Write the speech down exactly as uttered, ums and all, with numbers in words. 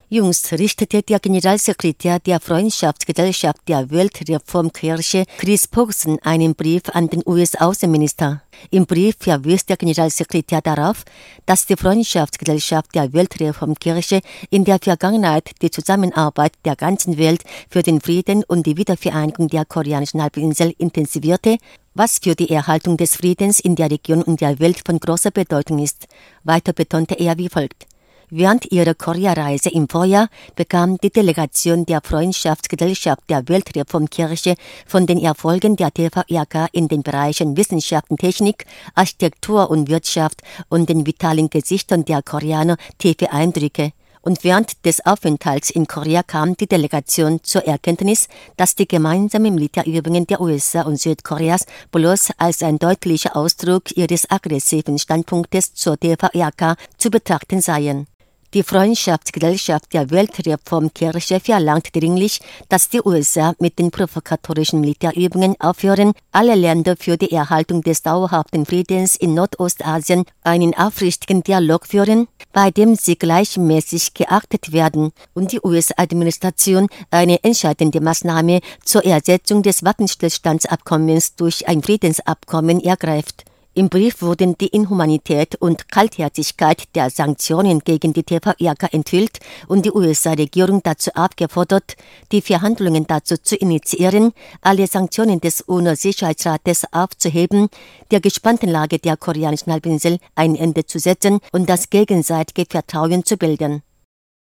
Jüngst richtete der Generalsekretär der Freundschaftsgesellschaft der Weltreformkirche, Chris Pogson, einen Brief an den U S-Außenminister. Im Brief verwies der Generalsekretär darauf, dass die Freundschaftsgesellschaft der Weltreformkirche in der Vergangenheit die Zusammenarbeit der ganzen Welt für den Frieden und die Wiedervereinigung der koreanischen Halbinsel intensivierte, was für die Erhaltung des Friedens in der Region und der Welt von großer Bedeutung ist. Weiter betonte er wie folgt: Während ihrer Korea-Reise im Vorjahr bekam die Delegation der Freundschaftsgesellschaft der Weltreformkirche von den Erfolgen der T V R K in den Bereichen Wissenschaften, Technik, Architektur und Wirtschaft und den vitalen Gesichtern der Koreaner tiefe Eindrücke. Und während des Aufenthalts in Korea kam die Delegation zur Erkenntnis, dass die gemeinsamen Militärübungen der U S A und Südkoreas bloß als ein deutlicher Ausdruck ihres aggressiven Standpunktes zur T V R K zu betrachten seien. Die Freundschaftsgesellschaft der Weltreformkirche verlangt dringlich, dass die U S A mit den provokatorischen Militärübungen aufhören, alle Länder für die Erhaltung des dauerhaften Friedens in Nordostasien einen aufrichtigen Dialog führen, bei dem sie gleichmäßig geachtet werden und die U S-Administration eine entscheidende Maßnahme zur Ersetzung des Waffenstillstandsabkommens durch ein Friedensabkommen ergreift. Im Brief wurden die Inhumanität und Kaltherzigkeit der Sanktionen gegen die T V R K enthüllt und die U S A-Regierung dazu aufgefordert, die Verhandlungen dazu zu initiieren, alle Sanktionen des UNO-Sicherheitsrates aufzuheben, der gespannten Lage der koreanischen Halbinsel ein Ende zu setzen und das gegenseitige Vertrauen zu bilden.